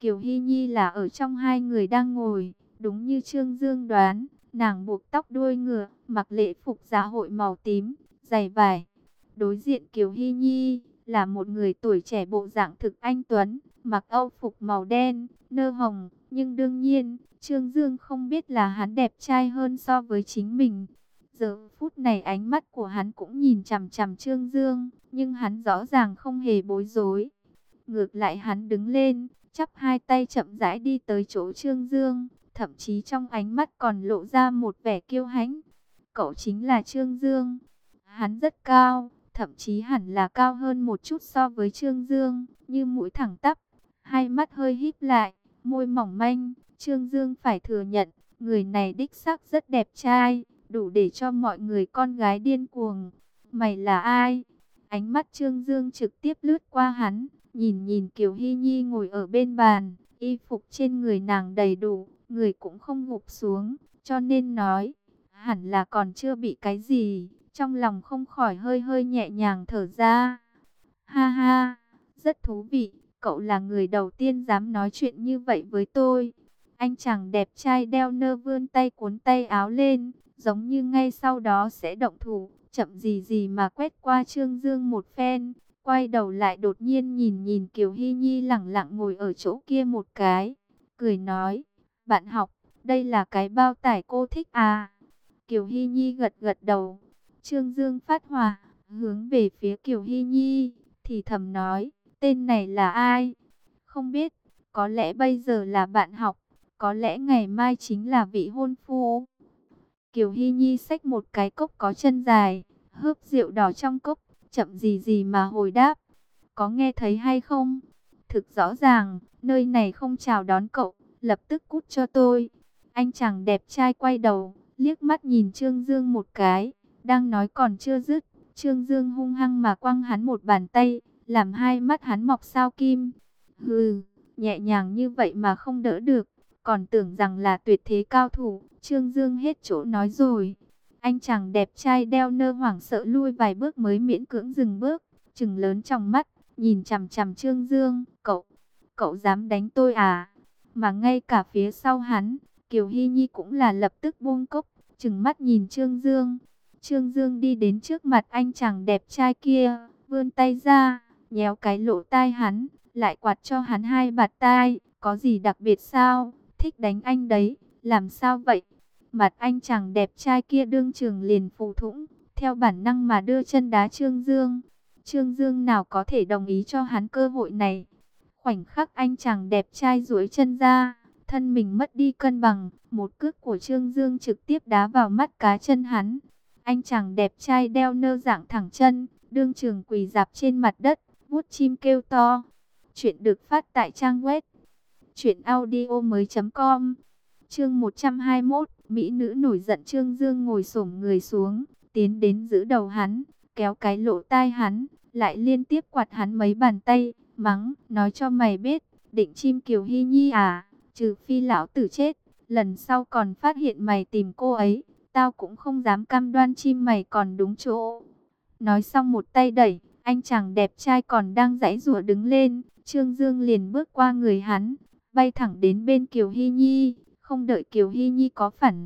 Kiều Hy Nhi là ở trong hai người đang ngồi, đúng như Trương Dương đoán, nàng buộc tóc đuôi ngựa, mặc lễ phục dạ hội màu tím, giày vải. Đối diện Kiều Hy Nhi là một người tuổi trẻ bộ dạng thực anh tuấn, mặc âu phục màu đen, nơ hồng, nhưng đương nhiên, Trương Dương không biết là hắn đẹp trai hơn so với chính mình. Giờ phút này ánh mắt của hắn cũng nhìn chằm chằm Trương Dương, nhưng hắn rõ ràng không hề bối rối. Ngược lại hắn đứng lên, chắp hai tay chậm rãi đi tới chỗ Trương Dương, thậm chí trong ánh mắt còn lộ ra một vẻ kiêu hãnh. Cậu chính là Trương Dương. Hắn rất cao, thậm chí hẳn là cao hơn một chút so với Trương Dương, như mũi thẳng tắp, hai mắt hơi híp lại, môi mỏng manh. Trương Dương phải thừa nhận, người này đích xác rất đẹp trai, đủ để cho mọi người con gái điên cuồng. Mày là ai? Ánh mắt Trương Dương trực tiếp lướt qua hắn, nhìn nhìn Kiều Hy Nhi ngồi ở bên bàn, y phục trên người nàng đầy đủ, người cũng không gục xuống, cho nên nói, hẳn là còn chưa bị cái gì, trong lòng không khỏi hơi hơi nhẹ nhàng thở ra. Ha ha, rất thú vị, cậu là người đầu tiên dám nói chuyện như vậy với tôi. Anh chàng đẹp trai đeo nơ vươn tay cuốn tay áo lên, giống như ngay sau đó sẽ động thủ, chậm gì gì mà quét qua Trương Dương một phen, quay đầu lại đột nhiên nhìn nhìn Kiều Hy Nhi lẳng lặng ngồi ở chỗ kia một cái, cười nói, bạn học, đây là cái bao tải cô thích à? Kiều Hy Nhi gật gật đầu. Trương Dương phát hỏa, hướng về phía Kiều Hy Nhi, thì thầm nói, tên này là ai? Không biết, có lẽ bây giờ là bạn học, có lẽ ngày mai chính là vị hôn phu. Kiều Hy Nhi xách một cái cốc có chân dài, hớp rượu đỏ trong cốc, chậm gì gì mà hồi đáp. Có nghe thấy hay không? Thực rõ ràng, nơi này không chào đón cậu, lập tức cút cho tôi. Anh chàng đẹp trai quay đầu, liếc mắt nhìn Trương Dương một cái, đang nói còn chưa dứt. Trương Dương hung hăng mà quăng hắn một bàn tay, làm hai mắt hắn mọc sao kim. Hừ, nhẹ nhàng như vậy mà không đỡ được, còn tưởng rằng là tuyệt thế cao thủ. Trương Dương hết chỗ nói rồi. Anh chàng đẹp trai đeo nơ hoảng sợ lui vài bước mới miễn cưỡng dừng bước, trừng lớn trong mắt, nhìn chằm chằm Trương Dương. Cậu dám đánh tôi à? Mà ngay cả phía sau hắn, Kiều Hy Nhi cũng là lập tức buông cốc, trừng mắt nhìn Trương Dương. Trương Dương đi đến trước mặt anh chàng đẹp trai kia, vươn tay ra, nhéo cái lỗ tai hắn, lại quạt cho hắn hai bạt tai. Có gì đặc biệt sao? Thích đánh anh đấy, làm sao vậy? Mặt anh chàng đẹp trai kia đương trường liền phù thủng, theo bản năng mà đưa chân đá Trương Dương. Trương Dương nào có thể đồng ý cho hắn cơ hội này. Khoảnh khắc anh chàng đẹp trai duỗi chân ra, thân mình mất đi cân bằng, một cước của Trương Dương trực tiếp đá vào mắt cá chân hắn. Anh chàng đẹp trai đeo nơ dạng thẳng chân, đương trường quỳ rạp trên mặt đất, vuốt chim kêu to. Chuyện được phát tại trang web truyệnaudiomoi.com. Chương 121, mỹ nữ nổi giận. Trương Dương ngồi xổm người xuống, tiến đến giữ đầu hắn, kéo cái lỗ tai hắn, lại liên tiếp quạt hắn mấy bàn tay, mắng, nói cho mày biết, định chim Kiều Hy Nhi à? Trừ phi lão tử chết, lần sau còn phát hiện mày tìm cô ấy, tao cũng không dám cam đoan chim mày còn đúng chỗ. Nói xong một tay đẩy, anh chàng đẹp trai còn đang giãy giụa đứng lên, Trương Dương liền bước qua người hắn, bay thẳng đến bên Kiều Hy Nhi, không đợi Kiều Hy Nhi có phản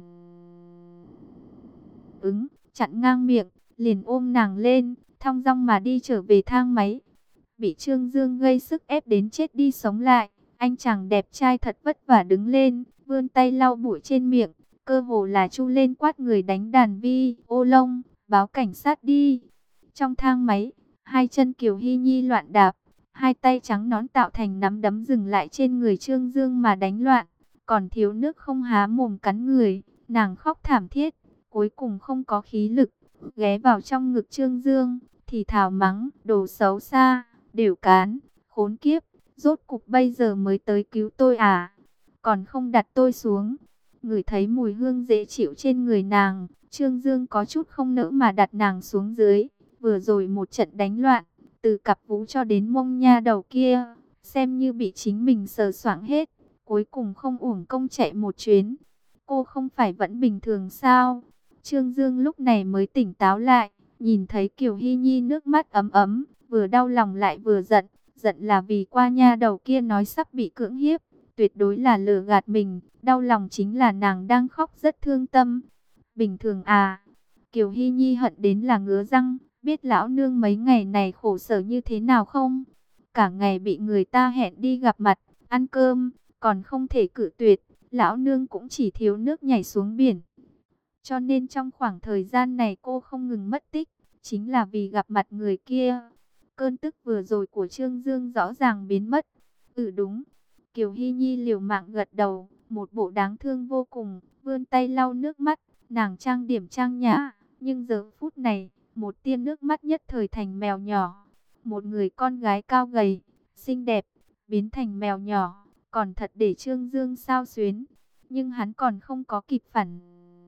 ứng, chặn ngang miệng, liền ôm nàng lên, thong dong mà đi trở về thang máy. Bị Trương Dương gây sức ép đến chết đi sống lại, anh chàng đẹp trai thật vất vả đứng lên, vươn tay lau bụi trên miệng, cơ hồ là chu lên quát người đánh đàn vi ô lông, báo cảnh sát đi. Trong thang máy, hai chân Kiều Hy Nhi loạn đạp, hai tay trắng nõn tạo thành nắm đấm dừng lại trên người Trương Dương mà đánh loạn, còn thiếu nước không há mồm cắn người, nàng khóc thảm thiết, cuối cùng không có khí lực, ghé vào trong ngực Trương Dương, thì thào mắng, đồ xấu xa, đểu cán, khốn kiếp, rốt cục bây giờ mới tới cứu tôi à, còn không đặt tôi xuống. Ngửi thấy mùi hương dễ chịu trên người nàng, Trương Dương có chút không nỡ mà đặt nàng xuống dưới. Vừa rồi một trận đánh loạn, từ cặp vú cho đến mông nha đầu kia, xem như bị chính mình sờ soạng hết, cuối cùng không uổng công chạy một chuyến. Cô không phải vẫn bình thường sao? Trương Dương lúc này mới tỉnh táo lại, nhìn thấy Kiều Hy Nhi nước mắt ấm ấm, vừa đau lòng lại vừa giận, Giận là vì qua nha đầu kia nói sắp bị cưỡng hiếp, tuyệt đối là lừa gạt mình. Đau lòng chính là nàng đang khóc rất thương tâm. Bình thường à? Kiều Hy Nhi hận đến là ngứa răng, biết lão nương mấy ngày này khổ sở như thế nào không? Cả ngày bị người ta hẹn đi gặp mặt, ăn cơm, còn không thể cự tuyệt. Lão nương cũng chỉ thiếu nước nhảy xuống biển. Cho nên trong khoảng thời gian này cô không ngừng mất tích, chính là vì gặp mặt người kia. Cơn tức vừa rồi của Trương Dương rõ ràng biến mất. Ừ đúng. Kiều Hy Nhi liều mạng gật đầu, một bộ đáng thương vô cùng, vươn tay lau nước mắt. Nàng trang điểm trang nhã, nhưng giờ phút này, một tia nước mắt nhất thời thành mèo nhỏ. Một người con gái cao gầy, xinh đẹp, biến thành mèo nhỏ, còn thật để Trương Dương xao xuyến. Nhưng hắn còn không có kịp phản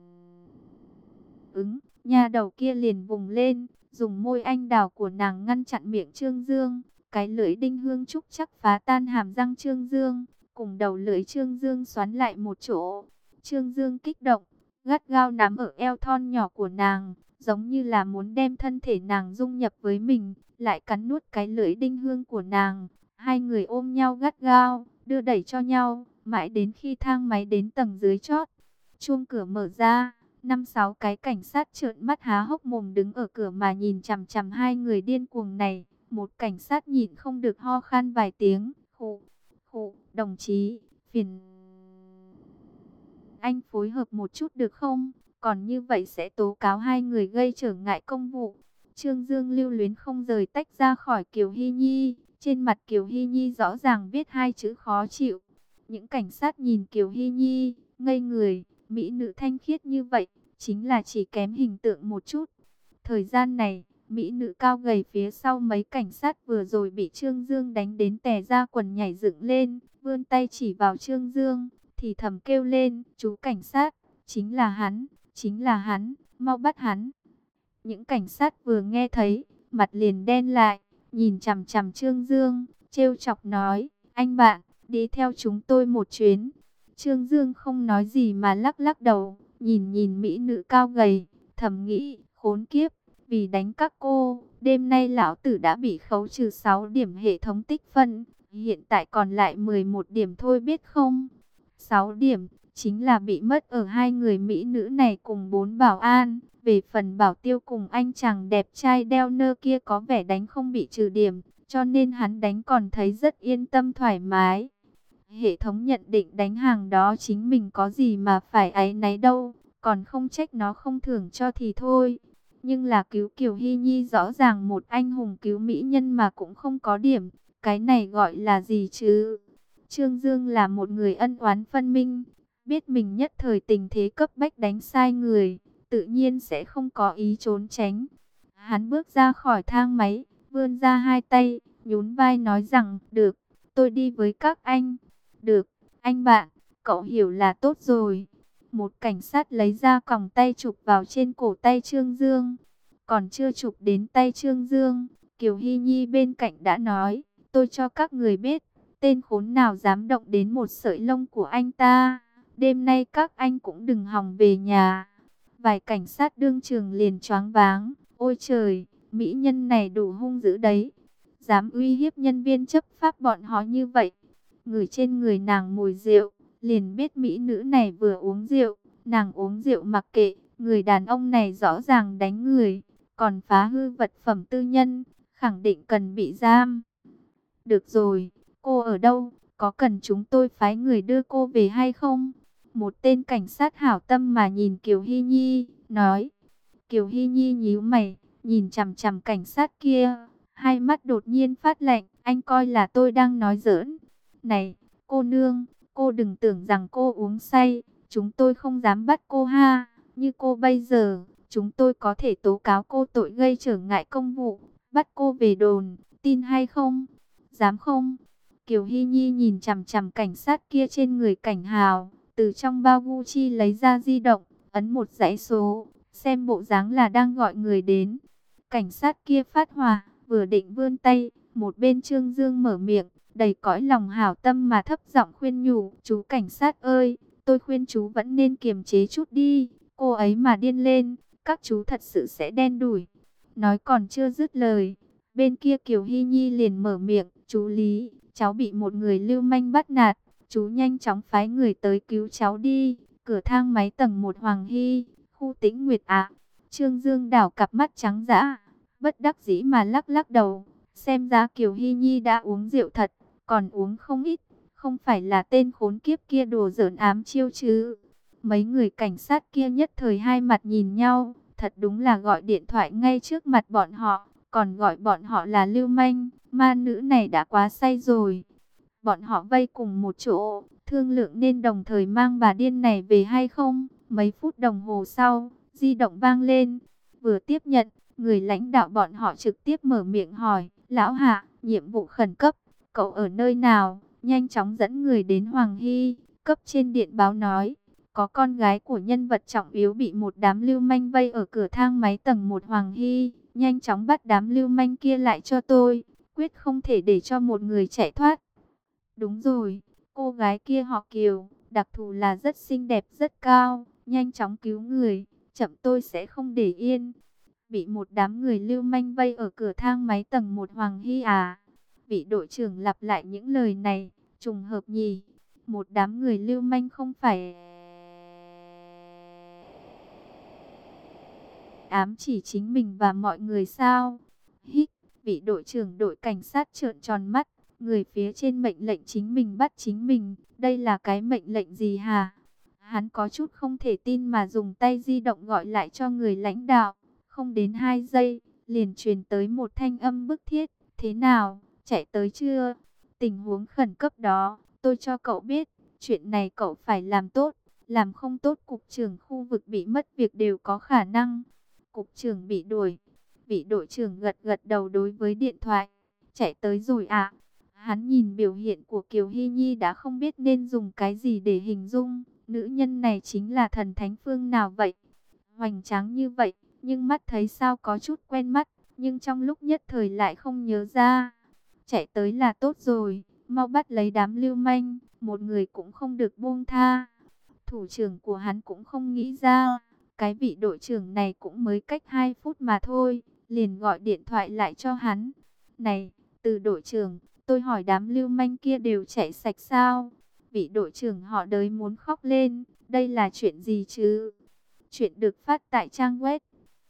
ứng, nha đầu kia liền vùng lên, dùng môi anh đào của nàng ngăn chặn miệng Trương Dương. Cái lưỡi đinh hương trúc chắc phá tan hàm răng Trương Dương, cùng đầu lưỡi Trương Dương xoắn lại một chỗ. Trương Dương kích động, gắt gao nắm ở eo thon nhỏ của nàng, giống như là muốn đem thân thể nàng dung nhập với mình, lại cắn nuốt cái lưỡi đinh hương của nàng. Hai người ôm nhau gắt gao, đưa đẩy cho nhau, mãi đến khi thang máy đến tầng dưới chót. Chuông cửa mở ra, 5-6 cái cảnh sát trợn mắt há hốc mồm đứng ở cửa mà nhìn chằm chằm hai người điên cuồng này. Một cảnh sát nhịn không được ho khan vài tiếng. Khụ, khụ, đồng chí, phiền anh phối hợp một chút được không? Còn như vậy sẽ tố cáo hai người gây trở ngại công vụ. Trương Dương lưu luyến không rời tách ra khỏi Kiều Hy Nhi. Trên mặt Kiều Hy Nhi rõ ràng viết hai chữ khó chịu. Những cảnh sát nhìn Kiều Hy Nhi, ngây người, mỹ nữ thanh khiết như vậy, chính là chỉ kém hình tượng một chút. Thời gian này, mỹ nữ cao gầy phía sau mấy cảnh sát vừa rồi bị Trương Dương đánh đến tè ra quần nhảy dựng lên, vươn tay chỉ vào Trương Dương, thì thầm kêu lên, chú cảnh sát, chính là hắn, mau bắt hắn. Những cảnh sát vừa nghe thấy, mặt liền đen lại, nhìn chằm chằm Trương Dương, trêu chọc nói, anh bạn, đi theo chúng tôi một chuyến. Trương Dương không nói gì mà lắc lắc đầu, nhìn nhìn mỹ nữ cao gầy, thầm nghĩ, khốn kiếp, vì đánh các cô, đêm nay lão tử đã bị khấu trừ 6 điểm hệ thống tích phân, hiện tại còn lại 11 điểm thôi biết không? 6 điểm, chính là bị mất ở hai người mỹ nữ này cùng 4 bảo an. Về phần Bảo Tiêu cùng anh chàng đẹp trai đeo nơ kia có vẻ đánh không bị trừ điểm, cho nên hắn đánh còn thấy rất yên tâm thoải mái. Hệ thống nhận định đánh hàng đó chính mình có gì mà phải áy náy đâu, còn không trách nó không thưởng cho thì thôi. Nhưng là cứu Kiều Hy Nhi rõ ràng một anh hùng cứu mỹ nhân mà cũng không có điểm, cái này gọi là gì chứ? Trương Dương là một người ân oán phân minh, biết mình nhất thời tình thế cấp bách đánh sai người, tự nhiên sẽ không có ý trốn tránh. Hắn bước ra khỏi thang máy, vươn ra hai tay, nhún vai nói rằng, được, tôi đi với các anh. Được, anh bạn, cậu hiểu là tốt rồi. Một cảnh sát lấy ra còng tay chụp vào trên cổ tay Trương Dương. Còn chưa chụp đến tay Trương Dương, Kiều Hy Nhi bên cạnh đã nói, tôi cho các người biết, tên khốn nào dám động đến một sợi lông của anh ta, đêm nay các anh cũng đừng hòng về nhà. Vài cảnh sát đương trường liền choáng váng, ôi trời, mỹ nhân này đủ hung dữ đấy, dám uy hiếp nhân viên chấp pháp bọn họ như vậy. Ngửi trên người nàng mùi rượu, liền biết mỹ nữ này vừa uống rượu, nàng uống rượu mặc kệ, người đàn ông này rõ ràng đánh người, còn phá hư vật phẩm tư nhân, khẳng định cần bị giam. Được rồi, cô ở đâu, có cần chúng tôi phái người đưa cô về hay không? Một tên cảnh sát hảo tâm mà nhìn Kiều Hy Nhi, nói. Kiều Hy Nhi nhíu mày, nhìn chằm chằm cảnh sát kia, hai mắt đột nhiên phát lạnh, anh coi là tôi đang nói giỡn. Này, cô nương, cô đừng tưởng rằng cô uống say, chúng tôi không dám bắt cô ha. Như cô bây giờ, chúng tôi có thể tố cáo cô tội gây trở ngại công vụ, bắt cô về đồn, tin hay không? Dám không? Kiều Hy Nhi nhìn chằm chằm cảnh sát kia trên người cảnh hào, từ trong bao Gucci lấy ra di động, ấn một dãy số, xem bộ dáng là đang gọi người đến. Cảnh sát kia phát hỏa, vừa định vươn tay, một bên Trương Dương mở miệng, đầy cõi lòng hảo tâm mà thấp giọng khuyên nhủ, chú cảnh sát ơi, tôi khuyên chú vẫn nên kiềm chế chút đi, cô ấy mà điên lên, các chú thật sự sẽ đen đủi. Nói còn chưa dứt lời, bên kia Kiều Hy Nhi liền mở miệng, Chú Lý, cháu bị một người lưu manh bắt nạt, chú nhanh chóng phái người tới cứu cháu đi. Cửa thang máy tầng 1 Hoàng Hy, khu Tĩnh Nguyệt ạ. Trương Dương đảo cặp mắt trắng dã, bất đắc dĩ mà lắc lắc đầu. Xem ra Kiều Hy Nhi đã uống rượu thật, còn uống không ít. Không phải là tên khốn kiếp kia đùa giỡn ám chiêu chứ. Mấy người cảnh sát kia nhất thời hai mặt nhìn nhau. Thật đúng là gọi điện thoại ngay trước mặt bọn họ, còn gọi bọn họ là lưu manh. Ma nữ này đã quá say rồi. Bọn họ vây cùng một chỗ, thương lượng nên đồng thời mang bà điên này về hay không. Mấy phút đồng hồ sau, di động vang lên. Vừa tiếp nhận, người lãnh đạo bọn họ trực tiếp mở miệng hỏi: Lão Hạ, nhiệm vụ khẩn cấp, cậu ở nơi nào? Nhanh chóng dẫn người đến Hoàng Hy. Cấp trên điện báo nói, có con gái của nhân vật trọng yếu bị một đám lưu manh vây ở cửa thang máy tầng 1 Hoàng Hy. Nhanh chóng bắt đám lưu manh kia lại cho tôi, quyết không thể để cho một người chạy thoát. Đúng rồi, cô gái kia họ Kiều, đặc thù là rất xinh đẹp rất cao, nhanh chóng cứu người, chậm tôi sẽ không để yên. Bị một đám người lưu manh vây ở cửa thang máy tầng 1 Hoàng Hy à? Vị đội trưởng lặp lại những lời này, trùng hợp nhỉ? Một đám người lưu manh không phải ám chỉ chính mình và mọi người sao? Hít, vị đội trưởng đội cảnh sát trợn tròn mắt, người phía trên mệnh lệnh chính mình bắt chính mình, đây là cái mệnh lệnh gì hả? Hắn có chút không thể tin mà dùng tay di động gọi lại cho người lãnh đạo, không đến 2 giây, liền truyền tới một thanh âm bức thiết, thế nào, chạy tới chưa? Tình huống khẩn cấp đó, tôi cho cậu biết, chuyện này cậu phải làm tốt, làm không tốt cục trưởng khu vực bị mất việc đều có khả năng. Cục trưởng bị đuổi. Vị đội trưởng gật gật đầu đối với điện thoại. Chạy tới rồi ạ. Hắn nhìn biểu hiện của Kiều Hy Nhi đã không biết nên dùng cái gì để hình dung. Nữ nhân này chính là thần thánh phương nào vậy? Hoành tráng như vậy, nhưng mắt thấy sao có chút quen mắt, nhưng trong lúc nhất thời lại không nhớ ra. Chạy tới là tốt rồi, mau bắt lấy đám lưu manh, một người cũng không được buông tha. Thủ trưởng của hắn cũng không nghĩ ra. Cái vị đội trưởng này cũng mới cách 2 phút mà thôi, liền gọi điện thoại lại cho hắn. Này, từ đội trưởng, tôi hỏi đám lưu manh kia đều chạy sạch sao? Vị đội trưởng họ Đới muốn khóc lên, đây là chuyện gì chứ? Chuyện được phát tại trang web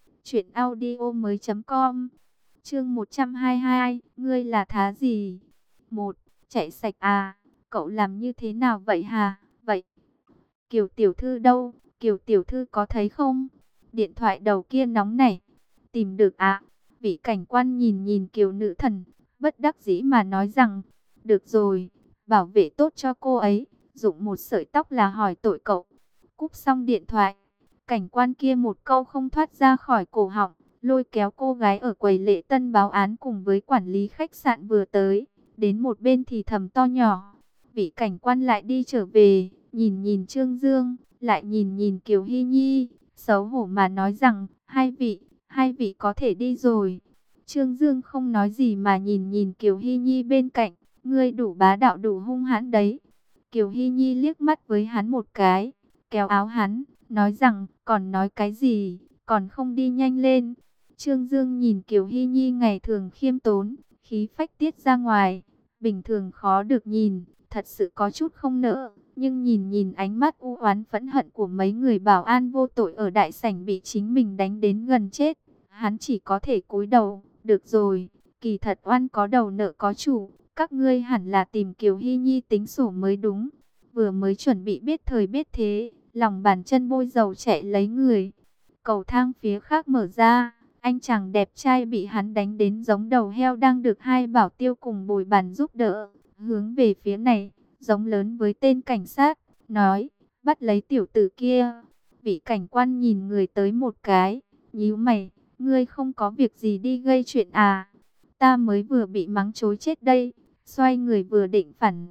truyệnaudiomoi.com. Chương 122, ngươi là thá gì? Một, chạy sạch à? Cậu làm như thế nào vậy hả? Vậy, Kiều tiểu thư đâu? Kiều tiểu thư có thấy không? Điện thoại đầu kia nóng này. Tìm được ạ. Vị cảnh quan nhìn nhìn Kiều nữ thần, bất đắc dĩ mà nói rằng, được rồi, bảo vệ tốt cho cô ấy, dụng một sợi tóc là hỏi tội cậu. Cúp xong điện thoại, cảnh quan kia một câu không thoát ra khỏi cổ họng, lôi kéo cô gái ở quầy lễ tân báo án cùng với quản lý khách sạn vừa tới, đến một bên thì thầm to nhỏ. Vị cảnh quan lại đi trở về, nhìn nhìn Trương Dương, lại nhìn nhìn Kiều Hy Nhi, xấu hổ mà nói rằng, hai vị có thể đi rồi. Trương Dương không nói gì mà nhìn nhìn Kiều Hy Nhi bên cạnh, ngươi đủ bá đạo đủ hung hãn đấy. Kiều Hy Nhi liếc mắt với hắn một cái, kéo áo hắn, nói rằng, còn nói cái gì, còn không đi nhanh lên. Trương Dương nhìn Kiều Hy Nhi ngày thường khiêm tốn, khí phách tiết ra ngoài, bình thường khó được nhìn, thật sự có chút không nỡ. Nhưng nhìn nhìn ánh mắt u oán phẫn hận của mấy người bảo an vô tội ở đại sảnh bị chính mình đánh đến gần chết, hắn chỉ có thể cúi đầu. Được rồi, kỳ thật oan có đầu nợ có chủ, các ngươi hẳn là tìm Kiều Hy Nhi tính sổ mới đúng. Vừa mới chuẩn bị biết thời biết thế, lòng bàn chân bôi dầu chạy lấy người. Cầu thang phía khác mở ra, anh chàng đẹp trai bị hắn đánh đến giống đầu heo đang được hai bảo tiêu cùng bồi bàn giúp đỡ, hướng về phía này, giống lớn với tên cảnh sát, nói, bắt lấy tiểu tử kia. Vị cảnh quan nhìn người tới một cái, nhíu mày, ngươi không có việc gì đi gây chuyện à? Ta mới vừa bị mắng chối chết đây. Xoay người vừa định phản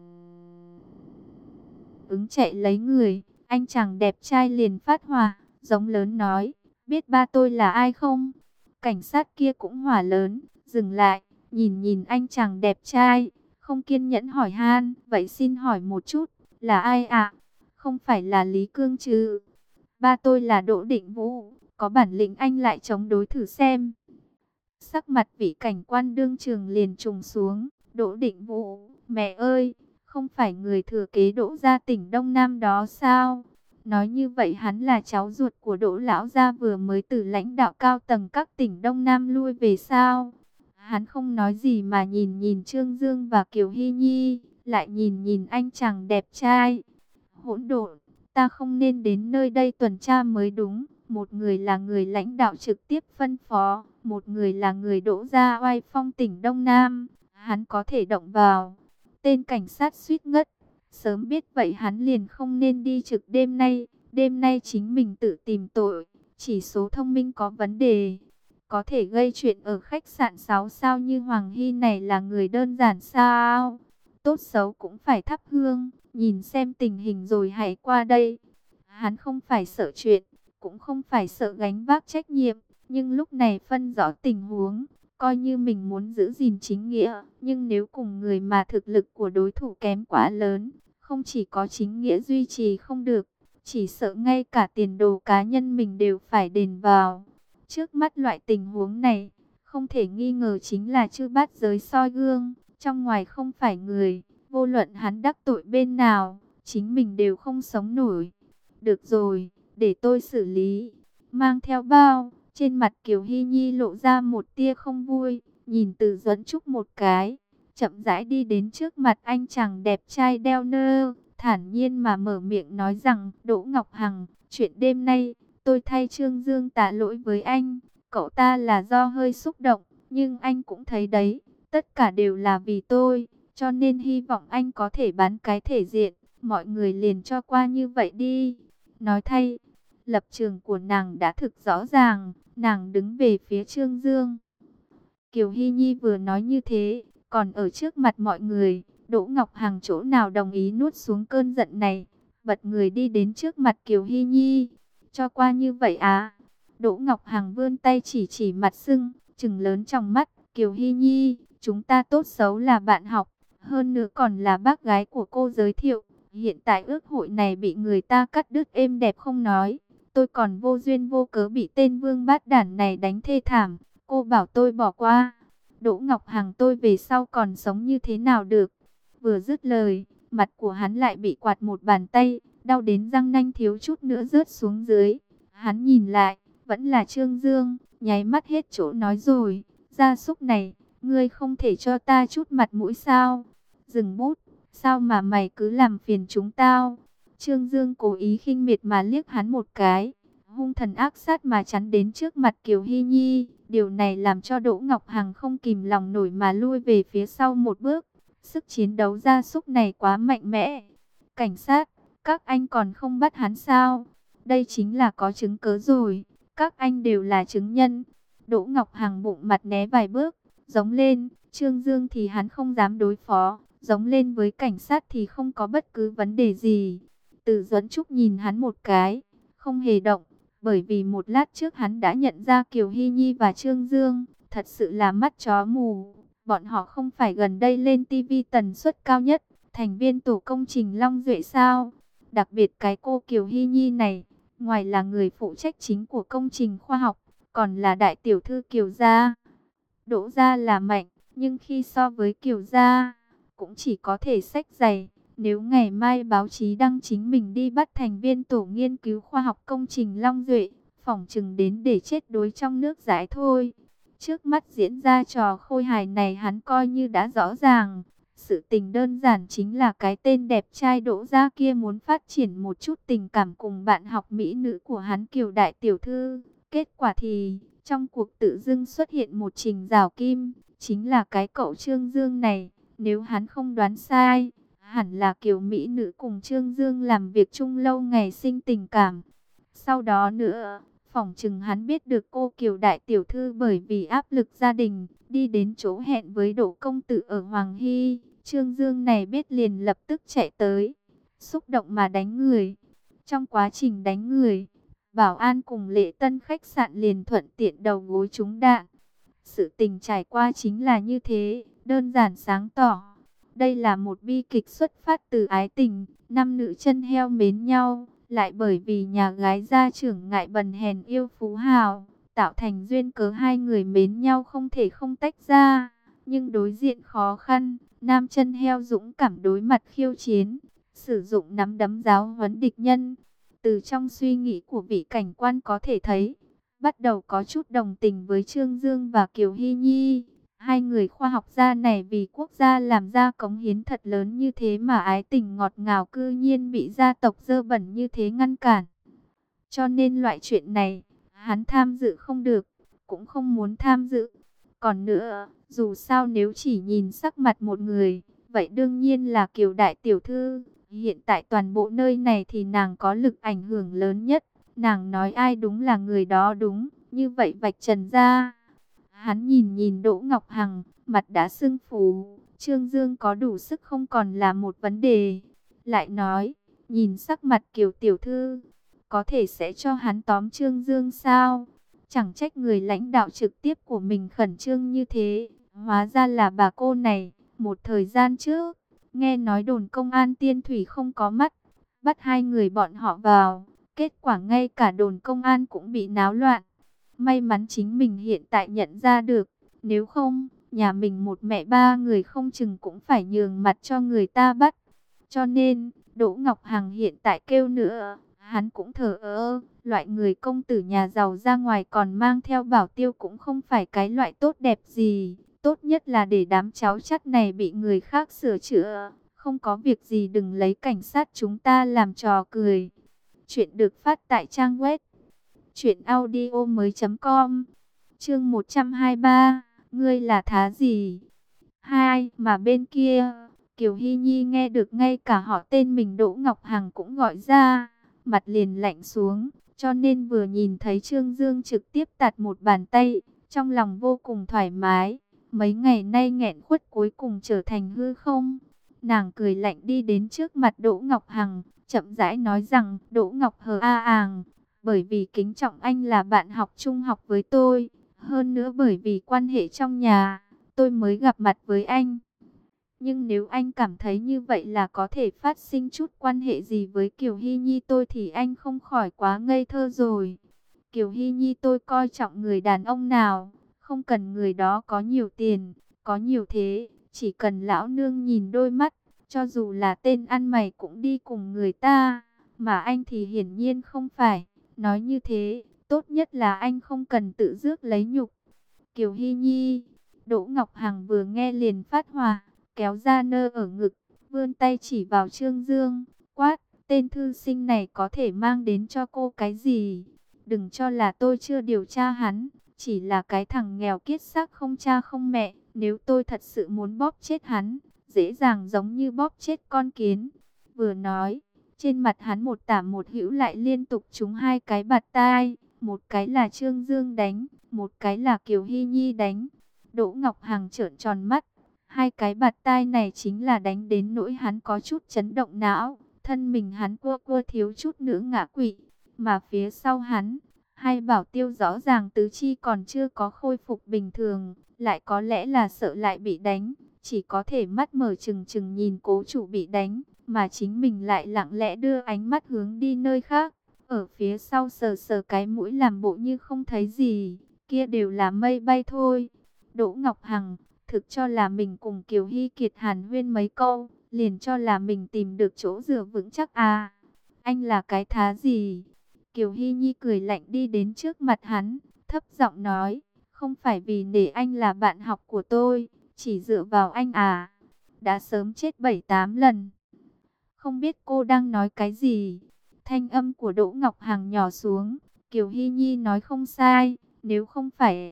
ứng chạy lấy người, anh chàng đẹp trai liền phát hỏa, giống lớn nói, biết ba tôi là ai không? Cảnh sát kia cũng hỏa lớn, dừng lại, nhìn nhìn anh chàng đẹp trai, không kiên nhẫn hỏi han, vậy xin hỏi một chút, là ai ạ? Không phải là Lý Cương chứ? Ba tôi là Đỗ Định Vũ, có bản lĩnh anh lại chống đối thử xem. Sắc mặt vị cảnh quan đương trường liền trùng xuống, Đỗ Định Vũ, mẹ ơi, không phải người thừa kế Đỗ gia tỉnh Đông Nam đó sao? Nói như vậy hắn là cháu ruột của Đỗ lão gia vừa mới từ lãnh đạo cao tầng các tỉnh Đông Nam lui về sao? Hắn không nói gì mà nhìn nhìn Trương Dương và Kiều Hy Nhi, lại nhìn nhìn anh chàng đẹp trai. Hỗn độn, ta không nên đến nơi đây tuần tra mới đúng. Một người là người lãnh đạo trực tiếp phân phó, một người là người Đỗ gia oai phong tỉnh Đông Nam. Hắn có thể động vào. Tên cảnh sát suýt ngất. Sớm biết vậy hắn liền không nên đi trực đêm nay. Đêm nay chính mình tự tìm tội. Chỉ số thông minh có vấn đề. Có thể gây chuyện ở khách sạn 6 sao như Hoàng Hy này là người đơn giản sao? Tốt xấu cũng phải thắp hương. Nhìn xem tình hình rồi hãy qua đây. Hắn không phải sợ chuyện, cũng không phải sợ gánh vác trách nhiệm. Nhưng lúc này phân rõ tình huống. Coi như mình muốn giữ gìn chính nghĩa, nhưng nếu cùng người mà thực lực của đối thủ kém quá lớn, không chỉ có chính nghĩa duy trì không được, chỉ sợ ngay cả tiền đồ cá nhân mình đều phải đền vào. Trước mắt loại tình huống này, không thể nghi ngờ chính là chư bát giới soi gương, trong ngoài không phải người, vô luận hắn đắc tội bên nào, chính mình đều không sống nổi. Được rồi, để tôi xử lý. Mang theo bao. Trên mặt Kiều Hy Nhi lộ ra một tia không vui, nhìn Từ Duẫn Trúc một cái, chậm rãi đi đến trước mặt anh chàng đẹp trai đeo nơ, thản nhiên mà mở miệng nói rằng, Đỗ Ngọc Hằng, chuyện đêm nay, tôi thay Trương Dương tạ lỗi với anh, cậu ta là do hơi xúc động, nhưng anh cũng thấy đấy, tất cả đều là vì tôi, cho nên hy vọng anh có thể bán cái thể diện, mọi người liền cho qua như vậy đi. Nói thay, lập trường của nàng đã thực rõ ràng. Nàng đứng về phía Trương Dương. Kiều Hy Nhi vừa nói như thế, còn ở trước mặt mọi người, Đỗ Ngọc Hằng chỗ nào đồng ý nuốt xuống cơn giận này, bật người đi đến trước mặt Kiều Hy Nhi. Cho qua như vậy à? Đỗ Ngọc Hằng vươn tay chỉ mặt sưng, trừng lớn trong mắt. Kiều Hy Nhi, chúng ta tốt xấu là bạn học, hơn nữa còn là bác gái của cô giới thiệu. Hiện tại ước hội này bị người ta cắt đứt êm đẹp không nói. Tôi còn vô duyên vô cớ bị tên vương bát đản này đánh thê thảm. Cô bảo tôi bỏ qua. Đỗ Ngọc Hằng tôi về sau còn sống như thế nào được. Vừa dứt lời, mặt của hắn lại bị quạt một bàn tay. Đau đến răng nanh thiếu chút nữa rớt xuống dưới. Hắn nhìn lại, vẫn là Trương Dương. Nháy mắt hết chỗ nói rồi. Gia súc này, ngươi không thể cho ta chút mặt mũi sao? Dừng bút, sao mà mày cứ làm phiền chúng tao? Trương Dương cố ý khinh miệt mà liếc hắn một cái, hung thần ác sát mà chắn đến trước mặt Kiều Hy Nhi. Điều này làm cho Đỗ Ngọc Hằng không kìm lòng nổi mà lui về phía sau một bước. Sức chiến đấu gia súc này quá mạnh mẽ. Cảnh sát, các anh còn không bắt hắn sao? Đây chính là có chứng cớ rồi. Các anh đều là chứng nhân. Đỗ Ngọc Hằng bụng mặt né vài bước, giống lên. Trương Dương thì hắn không dám đối phó, giống lên với cảnh sát thì không có bất cứ vấn đề gì. Từ Duẫn Trúc nhìn hắn một cái, không hề động, bởi vì một lát trước hắn đã nhận ra Kiều Hy Nhi và Trương Dương, thật sự là mắt chó mù. Bọn họ không phải gần đây lên TV tần suất cao nhất, thành viên tổ công trình Long Duệ sao? Đặc biệt cái cô Kiều Hy Nhi này, ngoài là người phụ trách chính của công trình khoa học, còn là đại tiểu thư Kiều gia. Đỗ gia là mạnh, nhưng khi so với Kiều gia, cũng chỉ có thể xách giày. Nếu ngày mai báo chí đăng chính mình đi bắt thành viên tổ nghiên cứu khoa học công trình Long Duệ, phỏng chừng đến để chết đuối trong nước giải thôi. Trước mắt diễn ra trò khôi hài này hắn coi như đã rõ ràng. Sự tình đơn giản chính là cái tên đẹp trai Đỗ gia kia muốn phát triển một chút tình cảm cùng bạn học mỹ nữ của hắn Kiều đại tiểu thư. Kết quả thì, trong cuộc tự dưng xuất hiện một trình rào kim, chính là cái cậu Trương Dương này. Nếu hắn không đoán sai, hẳn là Kiều mỹ nữ cùng Trương Dương làm việc chung lâu ngày sinh tình cảm. Sau đó nữa, phỏng chừng hắn biết được cô Kiều đại tiểu thư bởi vì áp lực gia đình, đi đến chỗ hẹn với Đỗ công tử ở Hoàng Hy. Trương Dương này biết liền lập tức chạy tới, xúc động mà đánh người. Trong quá trình đánh người, bảo an cùng lễ tân khách sạn liền thuận tiện đầu gối trúng đạn. Sự tình trải qua chính là như thế, đơn giản sáng tỏ. Đây là một bi kịch xuất phát từ ái tình, nam nữ chân heo mến nhau, lại bởi vì nhà gái gia trưởng ngại bần hèn yêu phú hào, tạo thành duyên cớ hai người mến nhau không thể không tách ra. Nhưng đối diện khó khăn, Nam Chân Heo dũng cảm đối mặt khiêu chiến, sử dụng nắm đấm giáo huấn địch nhân. Từ trong suy nghĩ của vị cảnh quan có thể thấy, bắt đầu có chút đồng tình với Trương Dương và Kiều Hy Nhi. Hai người khoa học gia này vì quốc gia làm ra cống hiến thật lớn như thế mà ái tình ngọt ngào cư nhiên bị gia tộc dơ bẩn như thế ngăn cản. Cho nên loại chuyện này, hắn tham dự không được, cũng không muốn tham dự. Còn nữa, dù sao nếu chỉ nhìn sắc mặt một người, vậy đương nhiên là Kiều đại tiểu thư. Hiện tại toàn bộ nơi này thì nàng có lực ảnh hưởng lớn nhất. Nàng nói ai đúng là người đó đúng, như vậy vạch trần ra. Hắn nhìn nhìn Đỗ Ngọc Hằng, mặt đã sưng phù. Trương Dương có đủ sức không còn là một vấn đề. Lại nói, nhìn sắc mặt Kiều tiểu thư, có thể sẽ cho hắn tóm Trương Dương sao? Chẳng trách người lãnh đạo trực tiếp của mình khẩn trương như thế. Hóa ra là bà cô này. Một thời gian trước, nghe nói đồn công an Tiên Thủy không có mắt, bắt hai người bọn họ vào. Kết quả ngay cả đồn công an cũng bị náo loạn. May mắn chính mình hiện tại nhận ra được. Nếu không, nhà mình một mẹ ba người không chừng cũng phải nhường mặt cho người ta bắt. Cho nên, Đỗ Ngọc Hằng hiện tại kêu nữa, hắn cũng thờ ơ. Loại người công tử nhà giàu ra ngoài còn mang theo bảo tiêu cũng không phải cái loại tốt đẹp gì. Tốt nhất là để đám cháu chắt này bị người khác sửa chữa. Không có việc gì đừng lấy cảnh sát chúng ta làm trò cười. Chuyện được phát tại trang web truyệnaudiomoi.com. Chương 123, ngươi là thá gì? Hai, mà bên kia, Kiều Hy Nhi nghe được ngay cả họ tên mình Đỗ Ngọc Hằng cũng gọi ra, mặt liền lạnh xuống, cho nên vừa nhìn thấy Trương Dương trực tiếp tạt một bàn tay, trong lòng vô cùng thoải mái. Mấy ngày nay nghẹn khuất cuối cùng trở thành hư không. Nàng cười lạnh đi đến trước mặt Đỗ Ngọc Hằng, chậm rãi nói rằng, Đỗ Ngọc hờ a àng, bởi vì kính trọng anh là bạn học trung học với tôi, hơn nữa bởi vì quan hệ trong nhà, tôi mới gặp mặt với anh. Nhưng nếu anh cảm thấy như vậy là có thể phát sinh chút quan hệ gì với Kiều Hy Nhi tôi thì anh không khỏi quá ngây thơ rồi. Kiều Hy Nhi tôi coi trọng người đàn ông nào, không cần người đó có nhiều tiền, có nhiều thế, chỉ cần lão nương nhìn đôi mắt, cho dù là tên ăn mày cũng đi cùng người ta, mà anh thì hiển nhiên không phải. Nói như thế, tốt nhất là anh không cần tự rước lấy nhục. Kiều Hy Nhi, Đỗ Ngọc Hằng vừa nghe liền phát hỏa, kéo ra nơ ở ngực, vươn tay chỉ vào Trương Dương, quát, tên thư sinh này có thể mang đến cho cô cái gì? Đừng cho là tôi chưa điều tra hắn, chỉ là cái thằng nghèo kiết xác không cha không mẹ, nếu tôi thật sự muốn bóp chết hắn, dễ dàng giống như bóp chết con kiến. Vừa nói, trên mặt hắn một tả một hữu lại liên tục trúng hai cái bạt tai, một cái là Trương Dương đánh, một cái là Kiều Hy Nhi đánh. Đỗ Ngọc Hằng trợn tròn mắt, hai cái bạt tai này chính là đánh đến nỗi hắn có chút chấn động não, thân mình hắn cua cua thiếu chút nữa ngã quỵ, mà phía sau hắn, hai bảo tiêu rõ ràng tứ chi còn chưa có khôi phục bình thường, lại có lẽ là sợ lại bị đánh, chỉ có thể mắt mở trừng trừng nhìn cố chủ bị đánh, mà chính mình lại lặng lẽ đưa ánh mắt hướng đi nơi khác, ở phía sau sờ sờ cái mũi làm bộ như không thấy gì, kia đều là mây bay thôi. Đỗ Ngọc Hằng thực cho là mình cùng Kiều Hy Kiệt hàn huyên mấy câu, liền cho là mình tìm được chỗ dựa vững chắc à. Anh là cái thá gì? Kiều Hy Nhi cười lạnh đi đến trước mặt hắn, thấp giọng nói, không phải vì nể anh là bạn học của tôi, chỉ dựa vào anh à. Đã sớm chết 7-8 lần. Không biết cô đang nói cái gì? Thanh âm của Đỗ Ngọc Hằng nhỏ xuống, Kiều Hy Nhi nói không sai, nếu không phải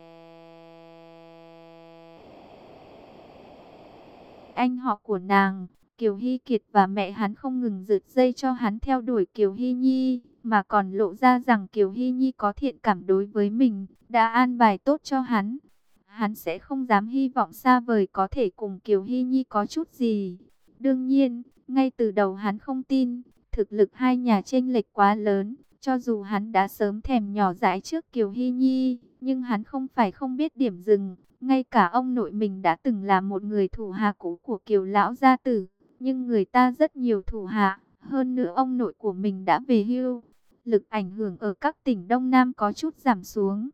anh họ của nàng, Kiều Hy Kiệt và mẹ hắn không ngừng rượt dây cho hắn theo đuổi Kiều Hy Nhi, mà còn lộ ra rằng Kiều Hy Nhi có thiện cảm đối với mình, đã an bài tốt cho hắn. Hắn sẽ không dám hy vọng xa vời có thể cùng Kiều Hy Nhi có chút gì. Đương nhiên, ngay từ đầu hắn không tin, thực lực hai nhà chênh lệch quá lớn, cho dù hắn đã sớm thèm nhỏ dãi trước Kiều Hy Nhi, nhưng hắn không phải không biết điểm dừng. Ngay cả ông nội mình đã từng là một người thủ hạ cũ của Kiều lão gia tử, nhưng người ta rất nhiều thủ hạ, hơn nữa ông nội của mình đã về hưu. Lực ảnh hưởng ở các tỉnh Đông Nam có chút giảm xuống.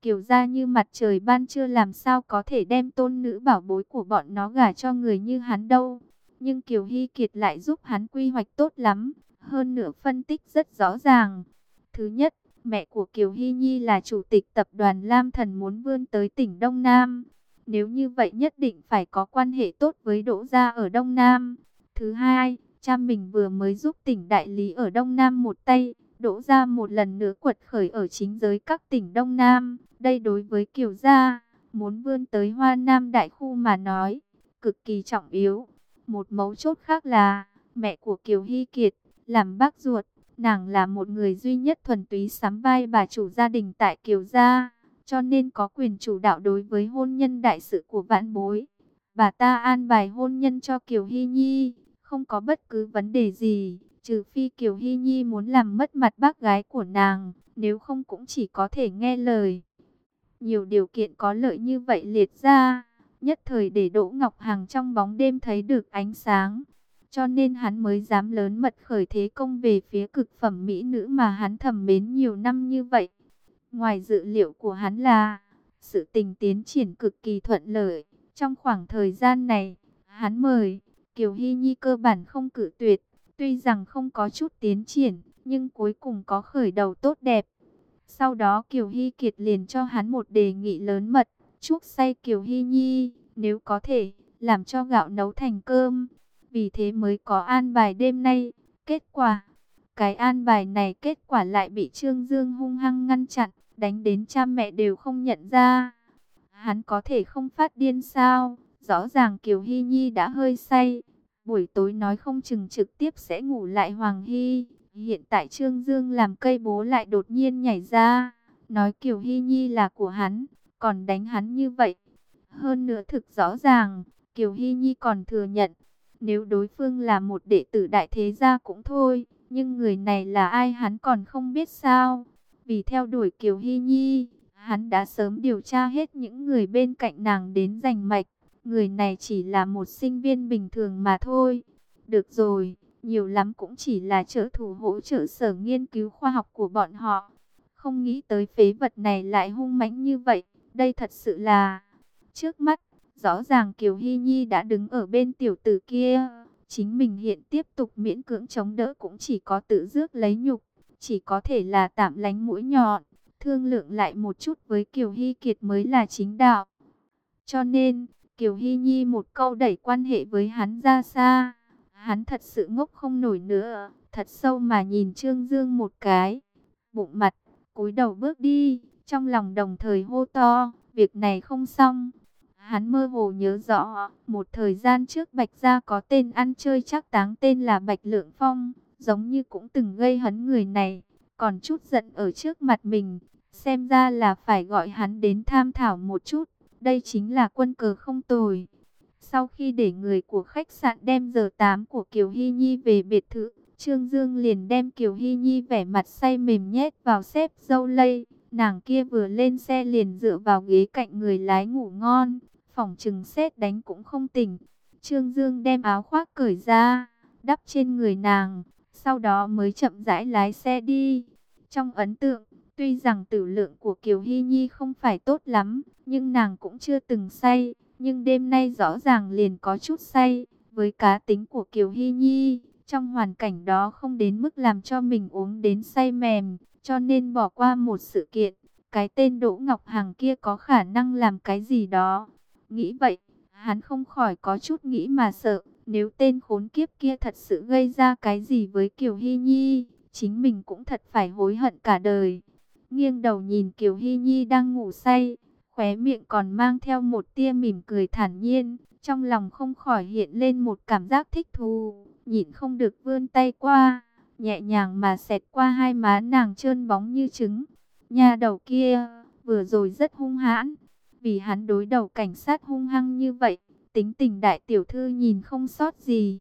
Kiều gia như mặt trời ban trưa, làm sao có thể đem tôn nữ bảo bối của bọn nó gả cho người như hắn đâu. Nhưng Kiều Hy Kiệt lại giúp hắn quy hoạch tốt lắm, hơn nữa phân tích rất rõ ràng. Thứ nhất, mẹ của Kiều Hy Nhi là chủ tịch tập đoàn Lam Thần, muốn vươn tới tỉnh Đông Nam. Nếu như vậy nhất định phải có quan hệ tốt với Đỗ gia ở Đông Nam. Thứ hai, cha mình vừa mới giúp tỉnh đại lý ở Đông Nam một tay, Đỗ gia một lần nữa quật khởi ở chính giới các tỉnh Đông Nam. Đây đối với Kiều gia, muốn vươn tới Hoa Nam đại khu mà nói, cực kỳ trọng yếu. Một mấu chốt khác là, mẹ của Kiều Hy Kiệt, làm bác ruột, nàng là một người duy nhất thuần túy sắm vai bà chủ gia đình tại Kiều gia, cho nên có quyền chủ đạo đối với hôn nhân đại sự của vãn bối. Bà ta an bài hôn nhân cho Kiều Hy Nhi, không có bất cứ vấn đề gì, trừ phi Kiều Hy Nhi muốn làm mất mặt bác gái của nàng, nếu không cũng chỉ có thể nghe lời. Nhiều điều kiện có lợi như vậy liệt ra, nhất thời để Đỗ Ngọc Hằng trong bóng đêm thấy được ánh sáng. Cho nên hắn mới dám lớn mật khởi thế công về phía cực phẩm mỹ nữ mà hắn thầm mến nhiều năm như vậy. Ngoài dự liệu của hắn là, sự tình tiến triển cực kỳ thuận lợi. Trong khoảng thời gian này, hắn mời, Kiều Hy Nhi cơ bản không cự tuyệt. Tuy rằng không có chút tiến triển, nhưng cuối cùng có khởi đầu tốt đẹp. Sau đó Kiều Hy Kiệt liền cho hắn một đề nghị lớn mật, chuốc say Kiều Hy Nhi, nếu có thể, làm cho gạo nấu thành cơm. Vì thế mới có an bài đêm nay. Kết quả, cái an bài này kết quả lại bị Trương Dương hung hăng ngăn chặn, đánh đến cha mẹ đều không nhận ra. Hắn có thể không phát điên sao? Rõ ràng Kiều Hy Nhi đã hơi say. Buổi tối nói không chừng trực tiếp sẽ ngủ lại Hoàng Hy. Hiện tại Trương Dương làm cây bố lại đột nhiên nhảy ra, nói Kiều Hy Nhi là của hắn, còn đánh hắn như vậy. Hơn nữa thực rõ ràng, Kiều Hy Nhi còn thừa nhận, nếu đối phương là một đệ tử đại thế gia cũng thôi, nhưng người này là ai hắn còn không biết sao. Vì theo đuổi Kiều Hy Nhi, hắn đã sớm điều tra hết những người bên cạnh nàng đến rành mạch. Người này chỉ là một sinh viên bình thường mà thôi. Được rồi, nhiều lắm cũng chỉ là trợ thủ hỗ trợ sở nghiên cứu khoa học của bọn họ. Không nghĩ tới phế vật này lại hung mãnh như vậy. Đây thật sự là... Trước mắt, rõ ràng Kiều Hy Nhi đã đứng ở bên tiểu tử kia. Chính mình hiện tiếp tục miễn cưỡng chống đỡ cũng chỉ có tự rước lấy nhục. Chỉ có thể là tạm lánh mũi nhọn. Thương lượng lại một chút với Kiều Hy Kiệt mới là chính đạo. Cho nên, Kiều Hy Nhi một câu đẩy quan hệ với hắn ra xa. Hắn thật sự ngốc không nổi nữa, thật sâu mà nhìn Trương Dương một cái. Bụng mặt, cúi đầu bước đi, trong lòng đồng thời hô to, việc này không xong. Hắn mơ hồ nhớ rõ, một thời gian trước Bạch Gia có tên ăn chơi trác táng tên là Bạch Lượng Phong, giống như cũng từng gây hấn người này, còn chút giận ở trước mặt mình. Xem ra là phải gọi hắn đến tham thảo một chút, đây chính là quân cờ không tồi. Sau khi để người của khách sạn đem giờ 8 của Kiều Hy Nhi về biệt thự, Trương Dương liền đem Kiều Hy Nhi vẻ mặt say mềm nhét vào xếp dâu lây. Nàng kia vừa lên xe liền dựa vào ghế cạnh người lái ngủ ngon, phỏng chừng sét đánh cũng không tỉnh. Trương Dương đem áo khoác cởi ra, đắp trên người nàng, sau đó mới chậm rãi lái xe đi. Trong ấn tượng, tuy rằng tử lượng của Kiều Hy Nhi không phải tốt lắm, nhưng nàng cũng chưa từng say. Nhưng đêm nay rõ ràng liền có chút say. Với cá tính của Kiều Hy Nhi, trong hoàn cảnh đó không đến mức làm cho mình uống đến say mềm, cho nên bỏ qua một sự kiện. Cái tên Đỗ Ngọc Hằng kia có khả năng làm cái gì đó. Nghĩ vậy, hắn không khỏi có chút nghĩ mà sợ. Nếu tên khốn kiếp kia thật sự gây ra cái gì với Kiều Hy Nhi, chính mình cũng thật phải hối hận cả đời. Nghiêng đầu nhìn Kiều Hy Nhi đang ngủ say, khóe miệng còn mang theo một tia mỉm cười thản nhiên, trong lòng không khỏi hiện lên một cảm giác thích thú, nhịn không được vươn tay qua, nhẹ nhàng mà xẹt qua hai má nàng trơn bóng như trứng. Nhà đầu kia, vừa rồi rất hung hãn, vì hắn đối đầu cảnh sát hung hăng như vậy, tính tình đại tiểu thư nhìn không sót gì.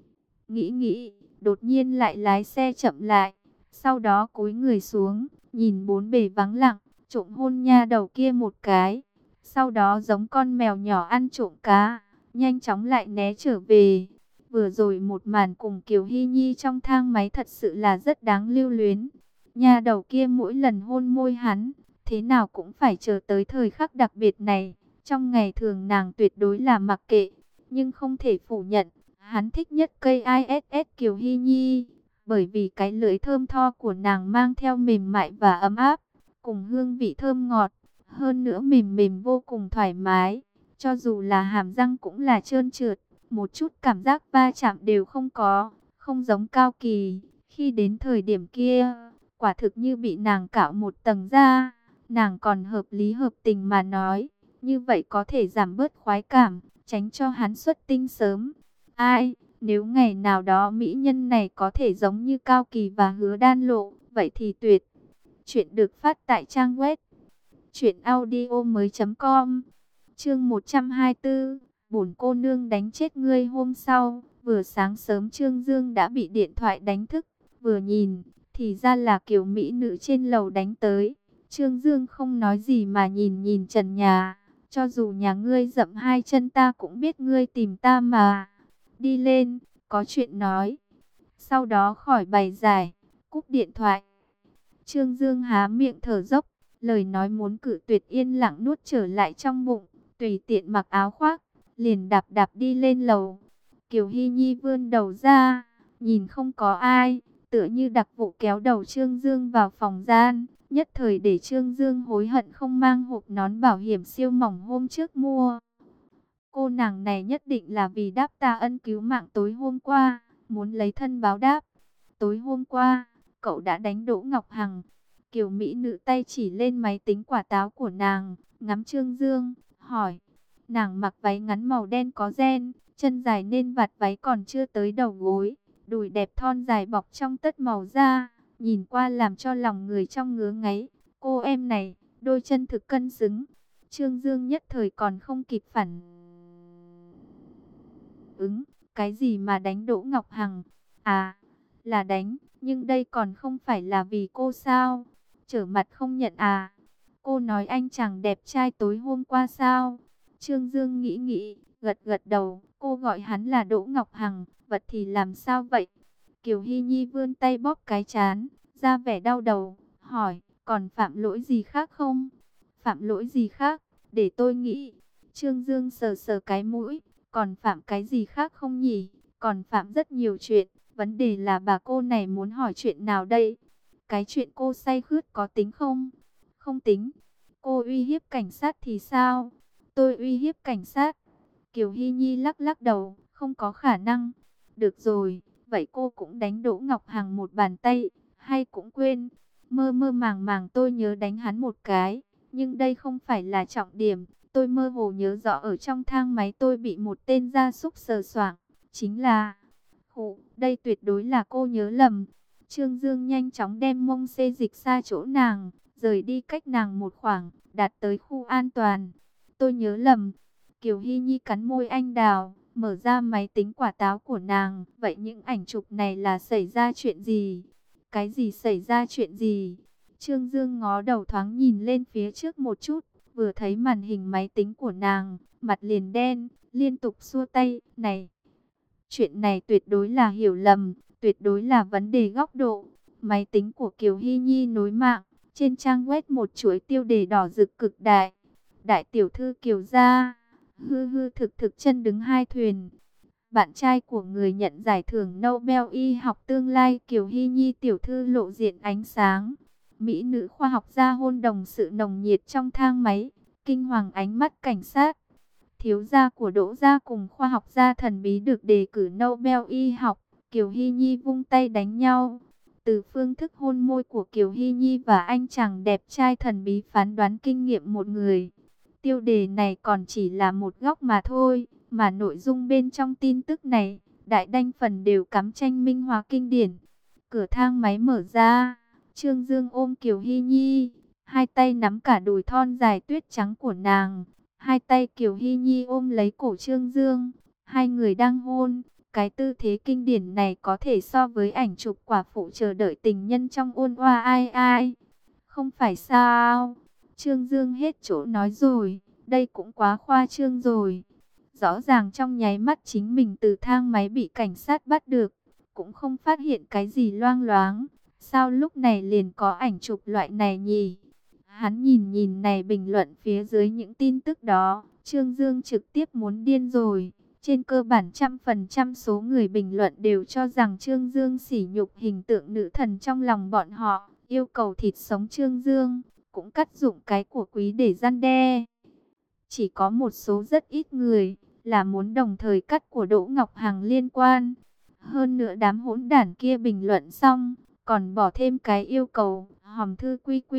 Nghĩ, đột nhiên lại lái xe chậm lại, sau đó cúi người xuống, nhìn bốn bề vắng lặng, trộm hôn nha đầu kia một cái. Sau đó giống con mèo nhỏ ăn trộm cá, nhanh chóng lại né trở về. Vừa rồi một màn cùng Kiều Hy Nhi trong thang máy thật sự là rất đáng lưu luyến. Nha đầu kia mỗi lần hôn môi hắn, thế nào cũng phải chờ tới thời khắc đặc biệt này. Trong ngày thường nàng tuyệt đối là mặc kệ, nhưng không thể phủ nhận, hắn thích nhất cây ISS Kiều Hy Nhi, bởi vì cái lưỡi thơm tho của nàng mang theo mềm mại và ấm áp, cùng hương vị thơm ngọt, hơn nữa mềm mềm vô cùng thoải mái, cho dù là hàm răng cũng là trơn trượt, một chút cảm giác va chạm đều không có, không giống Cao Kỳ. Khi đến thời điểm kia, quả thực như bị nàng cạo một tầng da, nàng còn hợp lý hợp tình mà nói, như vậy có thể giảm bớt khoái cảm, tránh cho hắn xuất tinh sớm. Ai, nếu ngày nào đó mỹ nhân này có thể giống như Cao Kỳ và Hứa Đan Lộ, vậy thì tuyệt. Chuyện được phát tại trang web truyệnaudiomoi.com. Chương 124, bổn cô nương đánh chết ngươi. Hôm sau, vừa sáng sớm Trương Dương đã bị điện thoại đánh thức, vừa nhìn, thì ra là kiểu mỹ nữ trên lầu đánh tới. Trương Dương không nói gì mà nhìn nhìn trần nhà, cho dù nhà ngươi dậm hai chân ta cũng biết ngươi tìm ta mà. Đi lên, có chuyện nói. Sau đó khỏi bày giải, cúp điện thoại. Trương Dương há miệng thở dốc, lời nói muốn cự tuyệt yên lặng nuốt trở lại trong bụng, tùy tiện mặc áo khoác, liền đạp đạp đi lên lầu. Kiều Hy Nhi vươn đầu ra, nhìn không có ai, tựa như đặc vụ kéo đầu Trương Dương vào phòng gian, nhất thời để Trương Dương hối hận không mang hộp nón bảo hiểm siêu mỏng hôm trước mua. Cô nàng này nhất định là vì đáp ta ân cứu mạng tối hôm qua, muốn lấy thân báo đáp. Tối hôm qua, cậu đã đánh Đỗ Ngọc Hằng. Kiều mỹ nữ tay chỉ lên máy tính quả táo của nàng, ngắm Trương Dương, hỏi. Nàng mặc váy ngắn màu đen có ren, chân dài nên vạt váy còn chưa tới đầu gối, đùi đẹp thon dài bọc trong tất màu da, nhìn qua làm cho lòng người trong ngứa ngáy. Cô em này, đôi chân thực cân xứng. Trương Dương nhất thời còn không kịp phản ứng, cái gì mà đánh Đỗ Ngọc Hằng? À, là đánh, nhưng đây còn không phải là vì cô sao? Trở mặt không nhận à? Cô nói anh chàng đẹp trai tối hôm qua sao? Trương Dương nghĩ nghĩ, gật gật đầu, cô gọi hắn là Đỗ Ngọc Hằng, vật thì làm sao vậy? Kiều Hy Nhi vươn tay bóp cái trán, ra vẻ đau đầu, hỏi, còn phạm lỗi gì khác không? Phạm lỗi gì khác? Để tôi nghĩ. Trương Dương sờ sờ cái mũi, còn phạm cái gì khác không nhỉ? Còn phạm rất nhiều chuyện, vấn đề là bà cô này muốn hỏi chuyện nào đây? Cái chuyện cô say khướt có tính không? Không tính. Cô uy hiếp cảnh sát thì sao? Tôi uy hiếp cảnh sát. Kiều Hy Nhi lắc lắc đầu, không có khả năng. Được rồi, vậy cô cũng đánh Đỗ Ngọc Hằng một bàn tay, hay cũng quên. Mơ mơ màng màng tôi nhớ đánh hắn một cái, nhưng đây không phải là trọng điểm. Tôi mơ hồ nhớ rõ ở trong thang máy tôi bị một tên gia súc sờ soạng, chính là... đây tuyệt đối là cô nhớ lầm. Trương Dương nhanh chóng đem mông xê dịch xa chỗ nàng, rời đi cách nàng một khoảng, đạt tới khu an toàn. Tôi nhớ lầm. Kiều Hy Nhi cắn môi anh đào, mở ra máy tính quả táo của nàng. Vậy những ảnh chụp này là xảy ra chuyện gì? Cái gì xảy ra chuyện gì? Trương Dương ngó đầu thoáng nhìn lên phía trước một chút, vừa thấy màn hình máy tính của nàng, mặt liền đen, liên tục xua tay. Này, chuyện này tuyệt đối là hiểu lầm, tuyệt đối là vấn đề góc độ. Máy tính của Kiều Hy Nhi nối mạng, trên trang web một chuỗi tiêu đề đỏ rực cực đại. Đại tiểu thư Kiều gia, hư hư thực thực chân đứng hai thuyền. Bạn trai của người nhận giải thưởng Nobel y học tương lai Kiều Hy Nhi tiểu thư lộ diện ánh sáng. Mỹ nữ khoa học gia hôn đồng sự nồng nhiệt trong thang máy, kinh hoàng ánh mắt cảnh sát. Thiếu gia của Đỗ gia cùng khoa học gia thần bí được đề cử Nobel y học, Kiều Hy Nhi vung tay đánh nhau. Từ phương thức hôn môi của Kiều Hy Nhi và anh chàng đẹp trai thần bí phán đoán kinh nghiệm một người. Tiêu đề này còn chỉ là một góc mà thôi, mà nội dung bên trong tin tức này, đại đa phần đều cắm tranh minh họa kinh điển. Cửa thang máy mở ra, Trương Dương ôm Kiều Hy Nhi, hai tay nắm cả đùi thon dài tuyết trắng của nàng. Hai tay Kiều Hy Nhi ôm lấy cổ Trương Dương, hai người đang hôn. Cái tư thế kinh điển này có thể so với ảnh chụp quả phụ chờ đợi tình nhân trong ôn oa ai ai. Không phải sao? Trương Dương hết chỗ nói rồi, đây cũng quá khoa trương rồi. Rõ ràng trong nháy mắt chính mình từ thang máy bị cảnh sát bắt được, cũng không phát hiện cái gì loang loáng. Sao lúc này liền có ảnh chụp loại này nhỉ? Hắn nhìn nhìn này bình luận phía dưới những tin tức đó, Trương Dương trực tiếp muốn điên rồi. Trên cơ bản 100% số người bình luận đều cho rằng Trương Dương sỉ nhục hình tượng nữ thần trong lòng bọn họ, yêu cầu thịt sống Trương Dương, cũng cắt dụng cái của quý để răn đe. Chỉ có một số rất ít người là muốn đồng thời cắt của Đỗ Ngọc Hằng liên quan. Hơn nữa đám hỗn đản kia bình luận xong, còn bỏ thêm cái yêu cầu hòm thư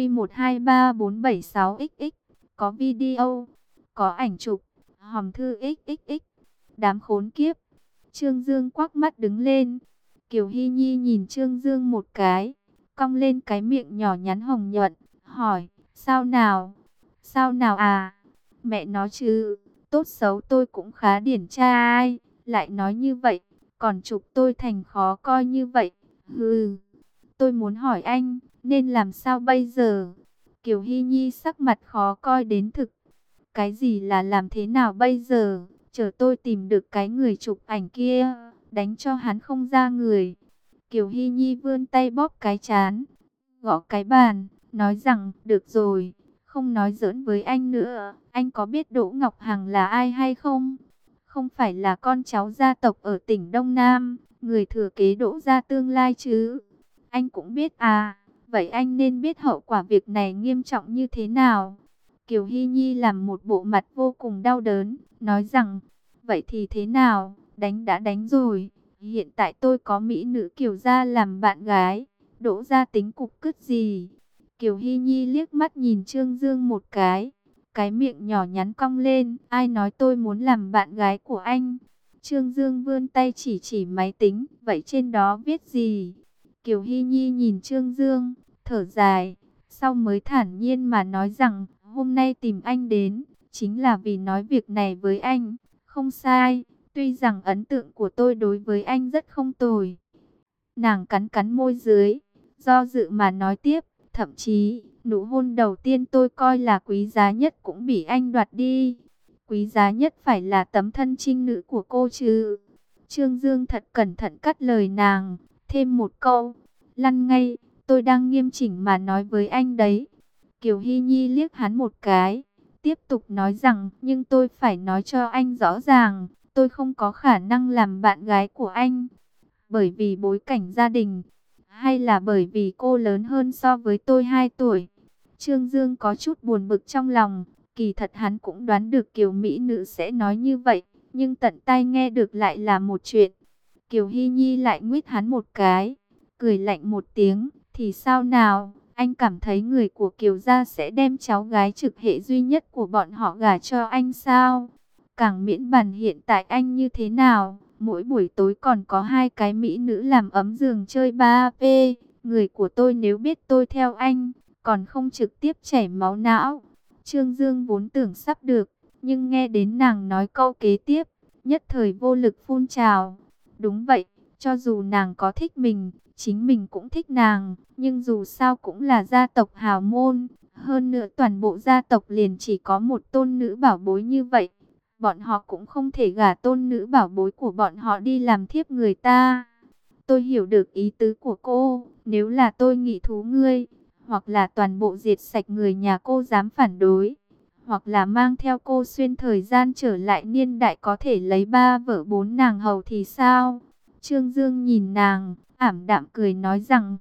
QQ123476XX, có video, có ảnh chụp, hòm thư XXX. Đám khốn kiếp. Trương Dương quắc mắt đứng lên. Kiều Hy Nhi nhìn Trương Dương một cái, cong lên cái miệng nhỏ nhắn hồng nhuận, hỏi, sao nào? Sao nào à? Mẹ nói chứ, tốt xấu tôi cũng khá điển trai, lại nói như vậy, còn chụp tôi thành khó coi như vậy. Hừ, tôi muốn hỏi anh, nên làm sao bây giờ? Kiều Hy Nhi sắc mặt khó coi đến thực. Cái gì là làm thế nào bây giờ? Chờ tôi tìm được cái người chụp ảnh kia, đánh cho hắn không ra người. Kiều Hy Nhi vươn tay bóp cái trán, gõ cái bàn, nói rằng, được rồi, không nói giỡn với anh nữa. Anh có biết Đỗ Ngọc Hằng là ai hay không? Không phải là con cháu gia tộc ở tỉnh Đông Nam, người thừa kế Đỗ gia tương lai chứ? Anh cũng biết à, vậy anh nên biết hậu quả việc này nghiêm trọng như thế nào. Kiều Hy Nhi làm một bộ mặt vô cùng đau đớn, nói rằng, vậy thì thế nào, đánh đã đánh rồi, hiện tại tôi có mỹ nữ Kiều gia làm bạn gái, Đỗ gia tính cục cứt gì? Kiều Hy Nhi liếc mắt nhìn Trương Dương một cái miệng nhỏ nhắn cong lên, ai nói tôi muốn làm bạn gái của anh? Trương Dương vươn tay chỉ chỉ máy tính, vậy trên đó viết gì? Kiều Hy Nhi nhìn Trương Dương, thở dài, sau mới thản nhiên mà nói rằng, hôm nay tìm anh đến, chính là vì nói việc này với anh. Không sai, tuy rằng ấn tượng của tôi đối với anh rất không tồi. Nàng cắn cắn môi dưới, do dự mà nói tiếp, thậm chí, nụ hôn đầu tiên tôi coi là quý giá nhất cũng bị anh đoạt đi. Quý giá nhất phải là tấm thân trinh nữ của cô chứ. Trương Dương thật cẩn thận cắt lời nàng, thêm một câu, lăn ngay, tôi đang nghiêm chỉnh mà nói với anh đấy. Kiều Hy Nhi liếc hắn một cái, tiếp tục nói rằng, nhưng tôi phải nói cho anh rõ ràng, tôi không có khả năng làm bạn gái của anh. Bởi vì bối cảnh gia đình, hay là bởi vì cô lớn hơn so với tôi 2 tuổi? Trương Dương có chút buồn bực trong lòng, kỳ thật hắn cũng đoán được Kiều Mỹ Nữ sẽ nói như vậy, nhưng tận tai nghe được lại là một chuyện. Kiều Hy Nhi lại nguyết hắn một cái, cười lạnh một tiếng, thì sao nào? Anh cảm thấy người của Kiều gia sẽ đem cháu gái trực hệ duy nhất của bọn họ gả cho anh sao? Càng miễn bàn hiện tại anh như thế nào? Mỗi buổi tối còn có 2 cái mỹ nữ làm ấm giường chơi 3P. Người của tôi nếu biết tôi theo anh, còn không trực tiếp chảy máu não. Trương Dương vốn tưởng sắp được, nhưng nghe đến nàng nói câu kế tiếp, nhất thời vô lực phun trào. Đúng vậy, cho dù nàng có thích mình, chính mình cũng thích nàng, nhưng dù sao cũng là gia tộc hào môn. Hơn nữa toàn bộ gia tộc liền chỉ có một tôn nữ bảo bối như vậy. Bọn họ cũng không thể gả tôn nữ bảo bối của bọn họ đi làm thiếp người ta. Tôi hiểu được ý tứ của cô, nếu là tôi nghị thú ngươi, hoặc là toàn bộ diệt sạch người nhà cô dám phản đối, hoặc là mang theo cô xuyên thời gian trở lại niên đại có thể lấy 3 vợ 4 nàng hầu thì sao? Trương Dương nhìn nàng, ảm đạm cười nói rằng,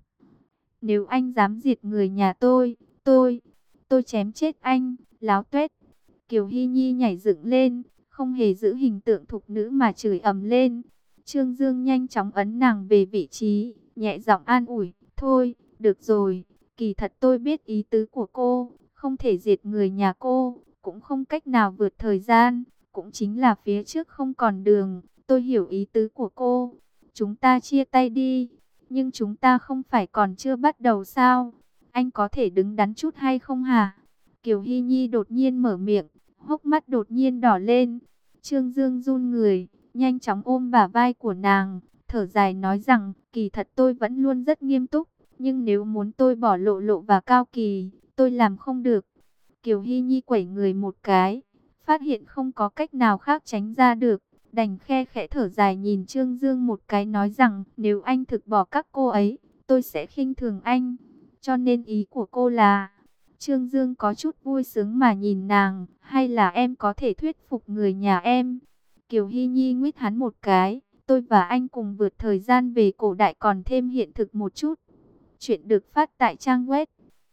nếu anh dám diệt người nhà tôi chém chết anh, láo tuét. Kiều Hy Nhi nhảy dựng lên, không hề giữ hình tượng thục nữ mà chửi ầm lên. Trương Dương nhanh chóng ấn nàng về vị trí, nhẹ giọng an ủi, thôi, được rồi, kỳ thật tôi biết ý tứ của cô, không thể diệt người nhà cô, cũng không cách nào vượt thời gian, cũng chính là phía trước không còn đường, tôi hiểu ý tứ của cô. Chúng ta chia tay đi, nhưng chúng ta không phải còn chưa bắt đầu sao? Anh có thể đứng đắn chút hay không hả? Kiều Hy Nhi đột nhiên mở miệng, hốc mắt đột nhiên đỏ lên. Trương Dương run người, nhanh chóng ôm bả vai của nàng, thở dài nói rằng, kỳ thật tôi vẫn luôn rất nghiêm túc, nhưng nếu muốn tôi bỏ Lộ Lộ và Cao Kỳ, tôi làm không được. Kiều Hy Nhi quẩy người một cái, phát hiện không có cách nào khác tránh ra được, đành khe khẽ thở dài nhìn Trương Dương một cái nói rằng, nếu anh thực bỏ các cô ấy, tôi sẽ khinh thường anh. Cho nên ý của cô là, Trương Dương có chút vui sướng mà nhìn nàng, hay là em có thể thuyết phục người nhà em? Kiều Hy Nhi nguyết hắn một cái, tôi và anh cùng vượt thời gian về cổ đại còn thêm hiện thực một chút. Chuyện được phát tại trang web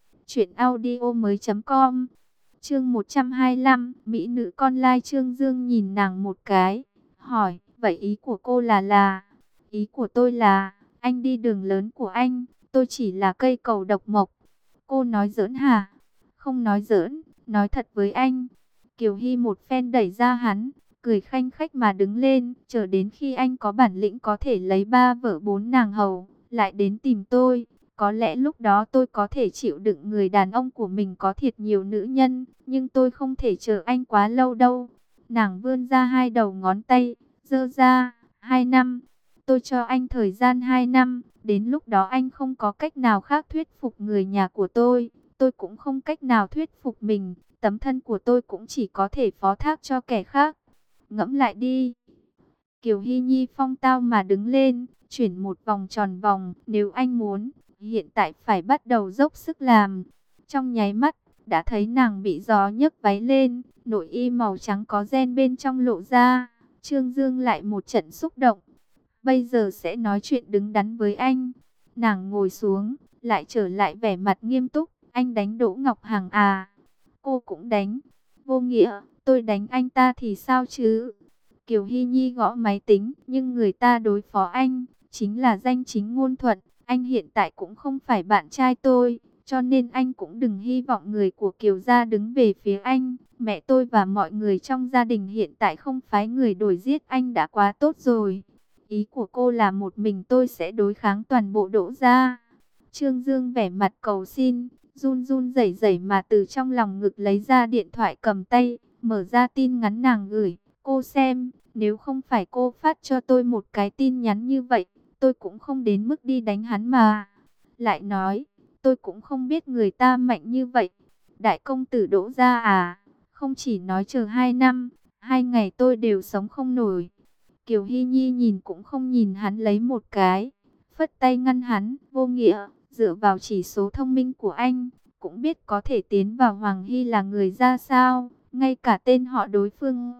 truyệnaudiomoi.com. Chương 125, mỹ nữ con lai. Trương Dương nhìn nàng một cái, hỏi, vậy ý của cô là? Ý của tôi là, anh đi đường lớn của anh, tôi chỉ là cây cầu độc mộc. Cô nói giỡn hả? Không nói giỡn, nói thật với anh. Kiều Hy một phen đẩy ra hắn, cười khanh khách mà đứng lên, chờ đến khi anh có bản lĩnh có thể lấy 3 vợ 4 nàng hầu, lại đến tìm tôi. Có lẽ lúc đó tôi có thể chịu đựng người đàn ông của mình có thiệt nhiều nữ nhân, nhưng tôi không thể chờ anh quá lâu đâu. Nàng vươn ra hai đầu ngón tay, giơ ra, 2 năm. Tôi cho anh thời gian 2 năm, đến lúc đó anh không có cách nào khác thuyết phục người nhà của tôi cũng không cách nào thuyết phục mình, tấm thân của tôi cũng chỉ có thể phó thác cho kẻ khác. Ngẫm lại đi. Kiều Hy Nhi phong tao mà đứng lên, chuyển một vòng tròn vòng, nếu anh muốn, hiện tại phải bắt đầu dốc sức làm. Trong nháy mắt, đã thấy nàng bị gió nhấc váy lên, nội y màu trắng có ren bên trong lộ ra. Trương Dương lại một trận xúc động. Bây giờ sẽ nói chuyện đứng đắn với anh. Nàng ngồi xuống, lại trở lại vẻ mặt nghiêm túc. Anh đánh Đỗ Ngọc Hằng à? Cô cũng đánh. Vô nghĩa, tôi đánh anh ta thì sao chứ? Kiều Hy Nhi gõ máy tính, nhưng người ta đối phó anh, chính là danh chính ngôn thuận. Anh hiện tại cũng không phải bạn trai tôi, cho nên anh cũng đừng hy vọng người của Kiều gia đứng về phía anh. Mẹ tôi và mọi người trong gia đình hiện tại không phái người đuổi giết anh đã quá tốt rồi. Ý của cô là một mình tôi sẽ đối kháng toàn bộ Đỗ gia. Trương Dương vẻ mặt cầu xin, run run rẩy rẩy mà từ trong lòng ngực lấy ra điện thoại cầm tay, mở ra tin nhắn nàng gửi. Cô xem, nếu không phải cô phát cho tôi một cái tin nhắn như vậy, tôi cũng không đến mức đi đánh hắn mà. Lại nói, tôi cũng không biết người ta mạnh như vậy. Đại công tử Đỗ gia à, không chỉ nói chờ 2 năm, 2 ngày tôi đều sống không nổi. Kiều Hy Nhi nhìn cũng không nhìn hắn lấy một cái, phất tay ngăn hắn. Vô nghĩa, dựa vào chỉ số thông minh của anh, cũng biết có thể tiến vào Hoàng Hy là người ra sao, ngay cả tên họ đối phương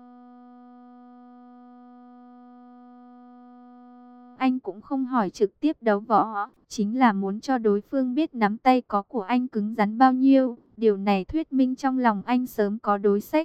anh cũng không hỏi, trực tiếp đấu võ, chính là muốn cho đối phương biết nắm tay có của anh cứng rắn bao nhiêu. Điều này thuyết minh trong lòng anh sớm có đối sách.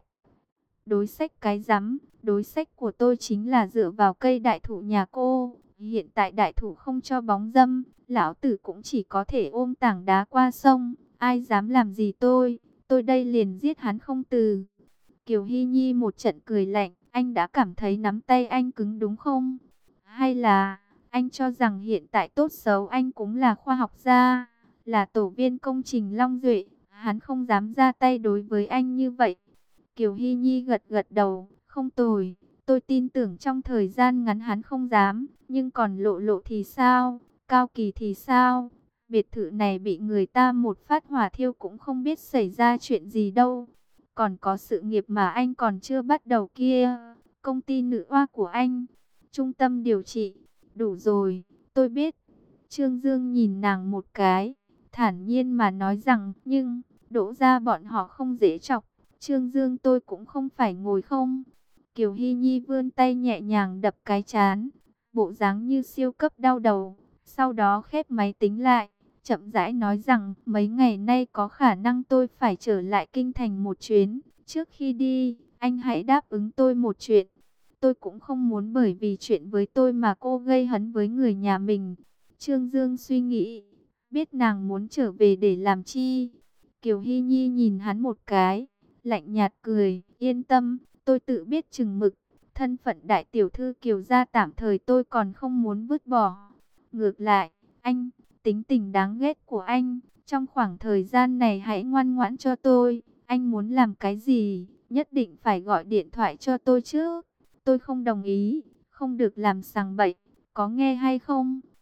Đối sách cái rắm, đối sách của tôi chính là dựa vào cây đại thụ nhà cô. Hiện tại đại thụ không cho bóng râm, lão tử cũng chỉ có thể ôm tảng đá qua sông. Ai dám làm gì tôi đây liền giết hắn không từ. Kiều Hy Nhi một trận cười lạnh, anh đã cảm thấy nắm tay anh cứng đúng không? Hay là anh cho rằng hiện tại tốt xấu anh cũng là khoa học gia, là tổ viên công trình Long Duệ, hắn không dám ra tay đối với anh như vậy. Kiều Hy Nhi gật gật đầu, không tồi, tôi tin tưởng trong thời gian ngắn hắn không dám, nhưng còn Lộ Lộ thì sao, Cao Kỳ thì sao? Biệt thự này bị người ta một phát hỏa thiêu cũng không biết xảy ra chuyện gì đâu. Còn có sự nghiệp mà anh còn chưa bắt đầu kia, công ty nữ oa của anh, trung tâm điều trị. Đủ rồi, tôi biết. Trương Dương nhìn nàng một cái, thản nhiên mà nói rằng, nhưng Đỗ gia bọn họ không dễ chọc. Trương Dương tôi cũng không phải ngồi không. Kiều Hy Nhi vươn tay nhẹ nhàng đập cái trán, bộ dáng như siêu cấp đau đầu. Sau đó khép máy tính lại, chậm rãi nói rằng, mấy ngày nay có khả năng tôi phải trở lại kinh thành một chuyến. Trước khi đi, anh hãy đáp ứng tôi một chuyện. Tôi cũng không muốn bởi vì chuyện với tôi mà cô gây hấn với người nhà mình. Trương Dương suy nghĩ, biết nàng muốn trở về để làm chi. Kiều Hy Nhi nhìn hắn một cái, lạnh nhạt cười, yên tâm, tôi tự biết chừng mực. Thân phận đại tiểu thư Kiều gia tạm thời tôi còn không muốn vứt bỏ. Ngược lại, anh, tính tình đáng ghét của anh, trong khoảng thời gian này hãy ngoan ngoãn cho tôi. Anh muốn làm cái gì, nhất định phải gọi điện thoại cho tôi chứ. Tôi không đồng ý, không được làm sằng bậy, có nghe hay không?